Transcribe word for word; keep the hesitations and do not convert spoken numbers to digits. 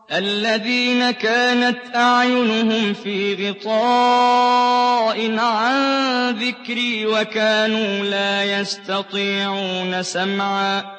الَّذِينَ كَانَتْ أَعْيُنُهُمْ فِي غِطَاءٍ عَن ذِكْرِي وَكَانُوا لَا يَسْتَطِيعُونَ سَمْعًا